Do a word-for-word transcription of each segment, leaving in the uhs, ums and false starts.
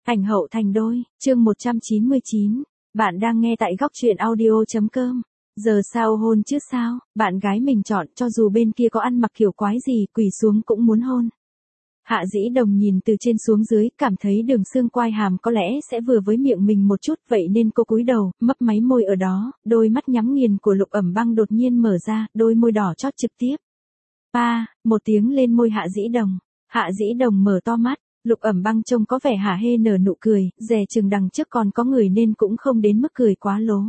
Ảnh hậu thành đôi, chương một trăm chín mươi chín. Bạn đang nghe tại góc truyện audio.com. Giờ sao hôn chứ sao, bạn gái mình chọn cho dù bên kia có ăn mặc kiểu quái gì, quỳ xuống cũng muốn hôn. Hạ Dĩ Đồng nhìn từ trên xuống dưới, cảm thấy đường xương quai hàm có lẽ sẽ vừa với miệng mình một chút, vậy nên cô cúi đầu, mấp máy môi ở đó, đôi mắt nhắm nghiền của Lục Ẩm Băng đột nhiên mở ra, đôi môi đỏ chót trực tiếp. Pa, một tiếng lên môi Hạ Dĩ Đồng. Hạ Dĩ Đồng mở to mắt. Lục Ẩm Băng trông có vẻ hả hê nở nụ cười, dè chừng đằng trước còn có người nên cũng không đến mức cười quá lố.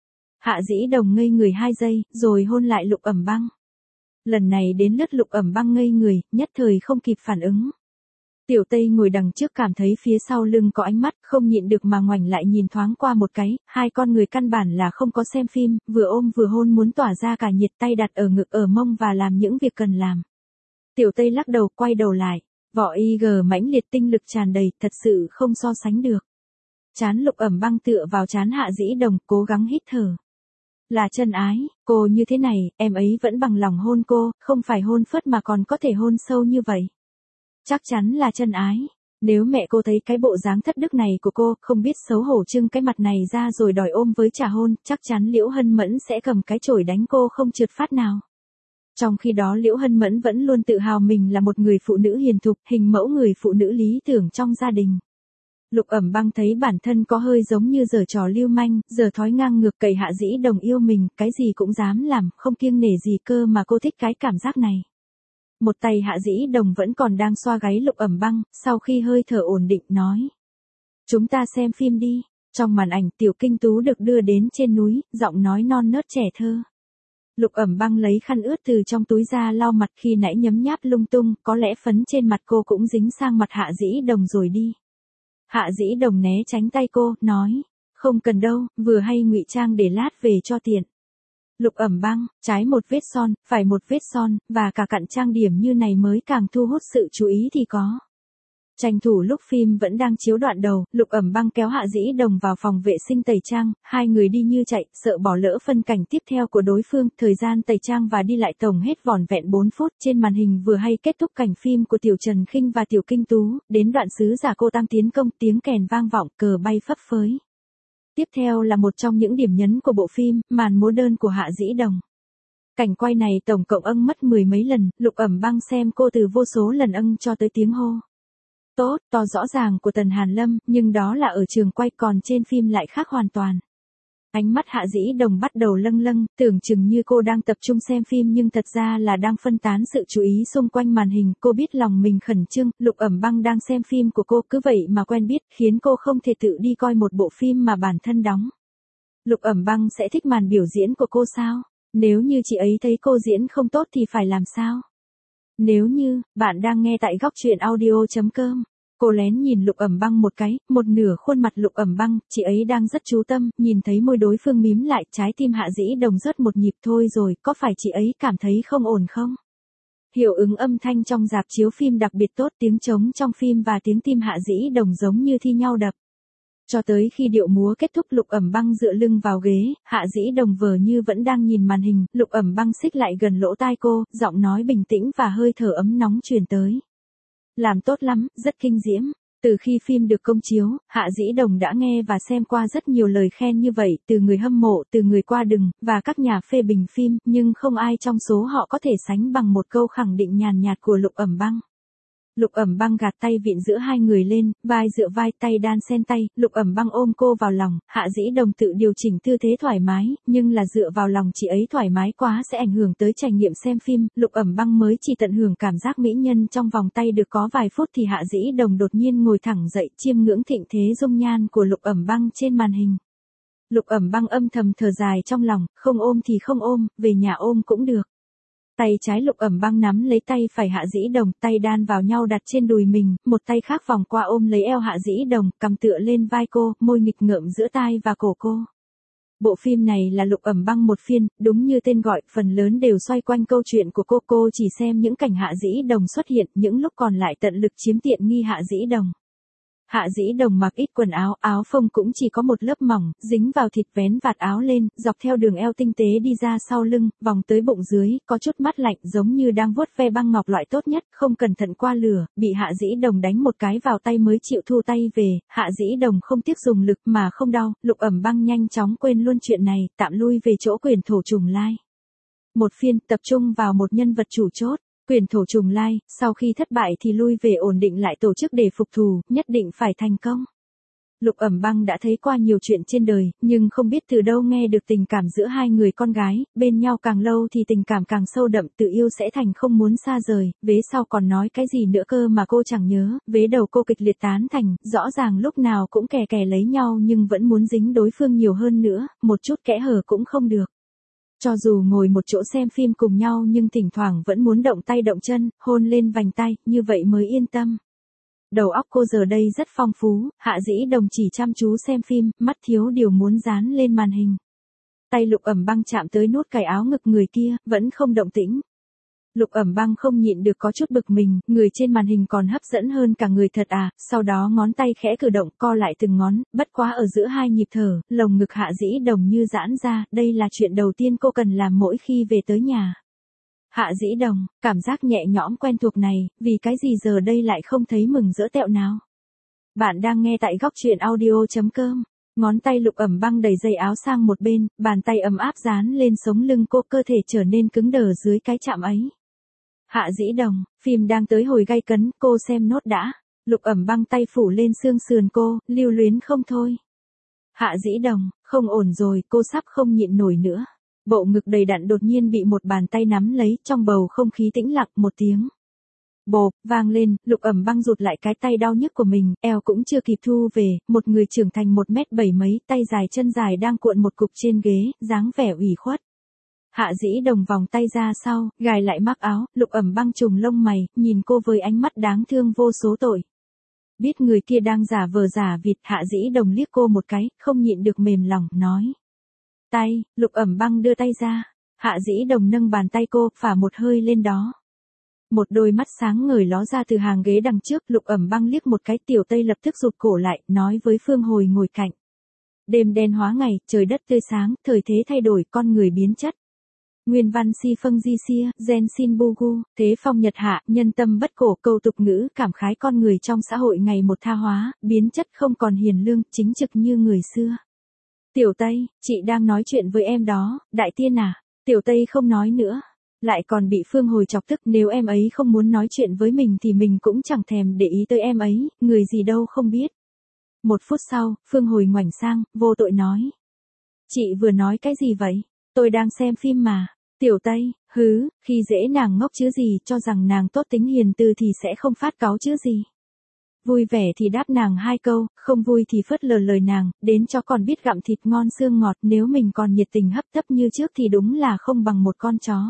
Hạ Dĩ Đồng ngây người hai giây, rồi hôn lại Lục Ẩm Băng. Lần này đến lượt Lục Ẩm Băng ngây người, nhất thời không kịp phản ứng. Tiểu Tây ngồi đằng trước cảm thấy phía sau lưng có ánh mắt, không nhịn được mà ngoảnh lại nhìn thoáng qua một cái, hai con người căn bản là không có xem phim, vừa ôm vừa hôn muốn tỏa ra cả nhiệt, tay đặt ở ngực ở mông và làm những việc cần làm. Tiểu Tây lắc đầu, quay đầu lại. Vỏ i giê mãnh liệt, tinh lực tràn đầy, thật sự không so sánh được. Trán Lục Ẩm Băng tựa vào trán Hạ Dĩ Đồng, cố gắng hít thở. Là chân ái, cô như thế này, em ấy vẫn bằng lòng hôn cô, không phải hôn phớt mà còn có thể hôn sâu như vậy. Chắc chắn là chân ái. Nếu mẹ cô thấy cái bộ dáng thất đức này của cô, không biết xấu hổ trưng cái mặt này ra rồi đòi ôm với trả hôn, chắc chắn Liễu Hân Mẫn sẽ cầm cái chổi đánh cô không trượt phát nào. Trong khi đó Liễu Hân Mẫn vẫn luôn tự hào mình là một người phụ nữ hiền thục, hình mẫu người phụ nữ lý tưởng trong gia đình. Lục Ẩm Băng thấy bản thân có hơi giống như giở trò lưu manh, giờ thói ngang ngược cậy Hạ Dĩ Đồng yêu mình, cái gì cũng dám làm, không kiêng nể gì cơ mà cô thích cái cảm giác này. Một tay Hạ Dĩ Đồng vẫn còn đang xoa gáy Lục Ẩm Băng, sau khi hơi thở ổn định nói. Chúng ta xem phim đi. Trong màn ảnh Tiểu Kinh Tú được đưa đến trên núi, giọng nói non nớt trẻ thơ. Lục Ẩm Băng lấy khăn ướt từ trong túi ra lau mặt, khi nãy nhấm nháp lung tung, có lẽ phấn trên mặt cô cũng dính sang mặt Hạ Dĩ Đồng rồi đi. Hạ Dĩ Đồng né tránh tay cô, nói, không cần đâu, vừa hay ngụy trang để lát về cho tiện. Lục Ẩm Băng, trái một vết son, phải một vết son, và cả cặn trang điểm như này mới càng thu hút sự chú ý thì có. Tranh thủ lúc phim vẫn đang chiếu đoạn đầu, Lục Ẩm Băng kéo Hạ Dĩ Đồng vào phòng vệ sinh tẩy trang, hai người đi như chạy, sợ bỏ lỡ phân cảnh tiếp theo của đối phương, thời gian tẩy trang và đi lại tổng hết vỏn vẹn bốn phút, trên màn hình vừa hay kết thúc cảnh phim của Tiểu Trần Khinh và Tiểu Kinh Tú, đến đoạn sứ giả cô tăng tiến công, tiếng kèn vang vọng, cờ bay phấp phới. Tiếp theo là một trong những điểm nhấn của bộ phim, màn múa đơn của Hạ Dĩ Đồng. Cảnh quay này tổng cộng âng mất mười mấy lần, Lục Ẩm Băng xem cô từ vô số lần âng cho tới tiếng hô. Tốt, to rõ ràng của Tần Hàn Lâm, nhưng đó là ở trường quay, còn trên phim lại khác hoàn toàn. Ánh mắt Hạ Dĩ Đồng bắt đầu lâng lâng, tưởng chừng như cô đang tập trung xem phim nhưng thật ra là đang phân tán sự chú ý xung quanh màn hình. Cô biết lòng mình khẩn trương, Lục Ẩm Băng đang xem phim của cô, cứ vậy mà quen biết, khiến cô không thể tự đi coi một bộ phim mà bản thân đóng. Lục Ẩm Băng sẽ thích màn biểu diễn của cô sao? Nếu như chị ấy thấy cô diễn không tốt thì phải làm sao? Nếu như, bạn đang nghe tại góc truyện audio.com. Cô lén nhìn Lục Ẩm Băng một cái, một nửa khuôn mặt Lục Ẩm Băng, chị ấy đang rất chú tâm, nhìn thấy môi đối phương mím lại, trái tim Hạ Dĩ Đồng rớt một nhịp. Thôi rồi, có phải chị ấy cảm thấy không ổn không? Hiệu ứng âm thanh trong rạp chiếu phim đặc biệt tốt, tiếng trống trong phim và tiếng tim Hạ Dĩ Đồng giống như thi nhau đập. Cho tới khi điệu múa kết thúc, Lục Ẩm Băng dựa lưng vào ghế, Hạ Dĩ Đồng vờ như vẫn đang nhìn màn hình, Lục Ẩm Băng xích lại gần lỗ tai cô, giọng nói bình tĩnh và hơi thở ấm nóng truyền tới. Làm tốt lắm, rất kinh diễm. Từ khi phim được công chiếu, Hạ Dĩ Đồng đã nghe và xem qua rất nhiều lời khen như vậy, từ người hâm mộ, từ người qua đường, và các nhà phê bình phim, nhưng không ai trong số họ có thể sánh bằng một câu khẳng định nhàn nhạt của Lục Ẩm Băng. Lục Ẩm Băng gạt tay vịn giữa hai người lên, vai dựa vai, tay đan xen tay, Lục Ẩm Băng ôm cô vào lòng, Hạ Dĩ Đồng tự điều chỉnh tư thế thoải mái, nhưng là dựa vào lòng chị ấy thoải mái quá sẽ ảnh hưởng tới trải nghiệm xem phim, Lục Ẩm Băng mới chỉ tận hưởng cảm giác mỹ nhân trong vòng tay được có vài phút thì Hạ Dĩ Đồng đột nhiên ngồi thẳng dậy, chiêm ngưỡng thịnh thế dung nhan của Lục Ẩm Băng trên màn hình. Lục Ẩm Băng âm thầm thở dài trong lòng, không ôm thì không ôm, về nhà ôm cũng được. Tay trái Lục Ẩm Băng nắm lấy tay phải Hạ Dĩ Đồng, tay đan vào nhau đặt trên đùi mình, một tay khác vòng qua ôm lấy eo Hạ Dĩ Đồng, cằm tựa lên vai cô, môi nghịch ngợm giữa tai và cổ cô. Bộ phim này là Lục Ẩm Băng một phiên, đúng như tên gọi, phần lớn đều xoay quanh câu chuyện của cô. Cô chỉ xem những cảnh Hạ Dĩ Đồng xuất hiện, những lúc còn lại tận lực chiếm tiện nghi Hạ Dĩ Đồng. Hạ Dĩ Đồng mặc ít quần áo, áo phông cũng chỉ có một lớp mỏng, dính vào thịt vén vạt áo lên, dọc theo đường eo tinh tế đi ra sau lưng, vòng tới bụng dưới, có chút mát lạnh giống như đang vuốt ve băng ngọc loại tốt nhất, không cẩn thận qua lửa, bị Hạ Dĩ Đồng đánh một cái vào tay mới chịu thu tay về, Hạ Dĩ Đồng không tiếc dùng lực mà không đau, Lục Ẩm Băng nhanh chóng quên luôn chuyện này, tạm lui về chỗ Quyền Thổ Trùng Lai. Một phiên, tập trung vào một nhân vật chủ chốt. Quyền Thổ Trùng Lai, sau khi thất bại thì lui về ổn định lại tổ chức để phục thù, nhất định phải thành công. Lục Ẩm Băng đã thấy qua nhiều chuyện trên đời, nhưng không biết từ đâu nghe được tình cảm giữa hai người con gái, bên nhau càng lâu thì tình cảm càng sâu đậm, tự yêu sẽ thành không muốn xa rời, vế sau còn nói cái gì nữa cơ mà cô chẳng nhớ, vế đầu cô kịch liệt tán thành, rõ ràng lúc nào cũng kè kè lấy nhau nhưng vẫn muốn dính đối phương nhiều hơn nữa, một chút kẽ hở cũng không được. Cho dù ngồi một chỗ xem phim cùng nhau nhưng thỉnh thoảng vẫn muốn động tay động chân, hôn lên vành tay, như vậy mới yên tâm. Đầu óc cô giờ đây rất phong phú, Hạ Dĩ Đồng chỉ chăm chú xem phim, mắt thiếu điều muốn dán lên màn hình. Tay Lục Ẩm Băng chạm tới nút cài áo ngực người kia, vẫn không động tĩnh. Lục Ẩm Băng không nhịn được có chút bực mình, người trên màn hình còn hấp dẫn hơn cả người thật à, sau đó ngón tay khẽ cử động co lại từng ngón, bất quá ở giữa hai nhịp thở, lồng ngực Hạ Dĩ Đồng như giãn ra, đây là chuyện đầu tiên cô cần làm mỗi khi về tới nhà. Hạ Dĩ Đồng, cảm giác nhẹ nhõm quen thuộc này, vì cái gì giờ đây lại không thấy mừng rỡ tẹo nào. Bạn đang nghe tại góc truyện audio chấm com. Ngón tay Lục Ẩm Băng đẩy dây áo sang một bên, bàn tay ấm áp dán lên sống lưng cô, cơ thể trở nên cứng đờ dưới cái chạm ấy. Hạ Dĩ Đồng, phim đang tới hồi gay cấn, cô xem nốt đã. Lục Ẩm Băng tay phủ lên xương sườn cô, lưu luyến không thôi. Hạ Dĩ Đồng, không ổn rồi, cô sắp không nhịn nổi nữa. Bộ ngực đầy đặn đột nhiên bị một bàn tay nắm lấy, trong bầu không khí tĩnh lặng, một tiếng bộp vang lên, Lục Ẩm Băng rụt lại cái tay đau nhức của mình, eo cũng chưa kịp thu về, một người trưởng thành một mét bảy mấy, tay dài chân dài đang cuộn một cục trên ghế, dáng vẻ ủy khuất. Hạ Dĩ Đồng vòng tay ra sau, gài lại mắc áo, Lục Ẩm Băng trùng lông mày, nhìn cô với ánh mắt đáng thương vô số tội. Biết người kia đang giả vờ giả vịt, Hạ Dĩ Đồng liếc cô một cái, không nhịn được mềm lòng, nói. Tay, Lục Ẩm Băng đưa tay ra. Hạ Dĩ Đồng nâng bàn tay cô, phả một hơi lên đó. Một đôi mắt sáng ngời ló ra từ hàng ghế đằng trước, Lục Ẩm Băng liếc một cái, Tiểu Tây lập tức rụt cổ lại, nói với Phương Hồi ngồi cạnh. Đêm đen hóa ngày, trời đất tươi sáng, thời thế thay đổi, con người biến chất. Nguyên văn si phâng di xia, gen xin bu gu, thế phong nhật hạ, nhân tâm bất cổ, câu tục ngữ, cảm khái con người trong xã hội ngày một tha hóa, biến chất không còn hiền lương, chính trực như người xưa. Tiểu Tây, chị đang nói chuyện với em đó, đại tiên à? Tiểu Tây không nói nữa. Lại còn bị Phương Hồi chọc tức, nếu em ấy không muốn nói chuyện với mình thì mình cũng chẳng thèm để ý tới em ấy, người gì đâu không biết. Một phút sau, Phương Hồi ngoảnh sang, vô tội nói. Chị vừa nói cái gì vậy? Tôi đang xem phim mà. Tiểu Tây, hứ, khi dễ nàng ngốc chứ gì, cho rằng nàng tốt tính hiền từ thì sẽ không phát cáu chứ gì. Vui vẻ thì đáp nàng hai câu, không vui thì phớt lờ lời nàng, đến cho còn biết gặm thịt ngon xương ngọt, nếu mình còn nhiệt tình hấp tấp như trước thì đúng là không bằng một con chó.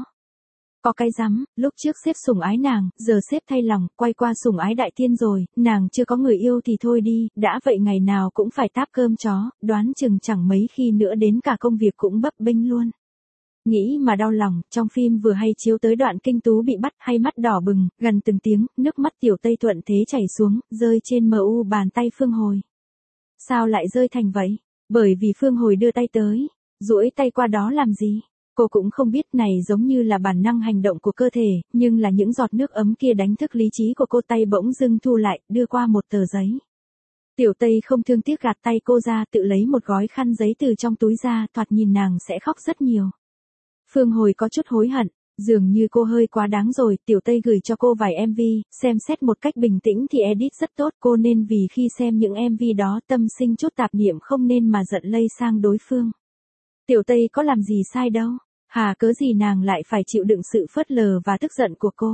Có cái rắm, lúc trước xếp sủng ái nàng, giờ xếp thay lòng, quay qua sủng ái đại tiên rồi, nàng chưa có người yêu thì thôi đi, đã vậy ngày nào cũng phải táp cơm chó, đoán chừng chẳng mấy khi nữa đến cả công việc cũng bấp bênh luôn. Nghĩ mà đau lòng, trong phim vừa hay chiếu tới đoạn Kinh Tú bị bắt, hay mắt đỏ bừng, gần từng tiếng, nước mắt Tiểu Tây thuận thế chảy xuống, rơi trên mờ u bàn tay Phương Hồi. Sao lại rơi thành vậy? Bởi vì Phương Hồi đưa tay tới, duỗi tay qua đó làm gì? Cô cũng không biết, này giống như là bản năng hành động của cơ thể, nhưng là những giọt nước ấm kia đánh thức lý trí của cô, tay bỗng dưng thu lại, đưa qua một tờ giấy. Tiểu Tây không thương tiếc gạt tay cô ra, tự lấy một gói khăn giấy từ trong túi ra, thoạt nhìn nàng sẽ khóc rất nhiều. Phương Hồi có chút hối hận, dường như cô hơi quá đáng rồi, Tiểu Tây gửi cho cô vài em vê, xem xét một cách bình tĩnh thì edit rất tốt, cô nên vì khi xem những em vê đó tâm sinh chút tạp niệm, không nên mà giận lây sang đối phương. Tiểu Tây có làm gì sai đâu, hà cớ gì nàng lại phải chịu đựng sự phớt lờ và tức giận của cô.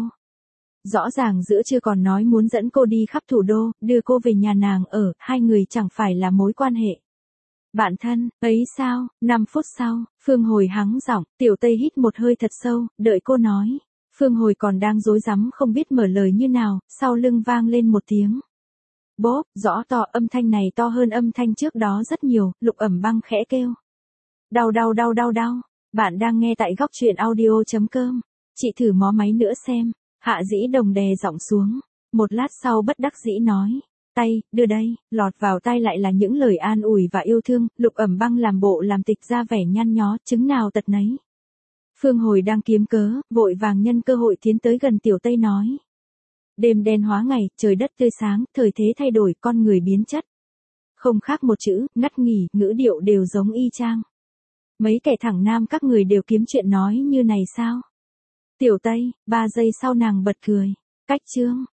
Rõ ràng giữa trưa còn nói muốn dẫn cô đi khắp thủ đô, đưa cô về nhà nàng ở, hai người chẳng phải là mối quan hệ bạn thân, ấy sao? năm phút sau, Phương Hồi hắng giọng, Tiểu Tây hít một hơi thật sâu, đợi cô nói. Phương Hồi còn đang rối rắm không biết mở lời như nào, sau lưng vang lên một tiếng. Bốp, rõ to, âm thanh này to hơn âm thanh trước đó rất nhiều, Lục Ẩm Băng khẽ kêu. Đau đau đau đau đau, bạn đang nghe tại góc truyện audio chấm com. Chị thử mó máy nữa xem. Hạ Dĩ Đồng đè giọng xuống, một lát sau bất đắc dĩ nói. tay, đưa đây, lọt vào tai lại là những lời an ủi và yêu thương, Lục Ẩm Băng làm bộ làm tịch ra vẻ nhăn nhó, chứng nào tật nấy. Phương Hồi đang kiếm cớ, vội vàng nhân cơ hội tiến tới gần Tiểu Tây nói. Đêm đen hóa ngày, trời đất tươi sáng, thời thế thay đổi, con người biến chất. Không khác một chữ, ngắt nghỉ, ngữ điệu đều giống y chang. Mấy kẻ thẳng nam các người đều kiếm chuyện nói như này sao? Tiểu Tây, ba giây sau nàng bật cười. Cách chương.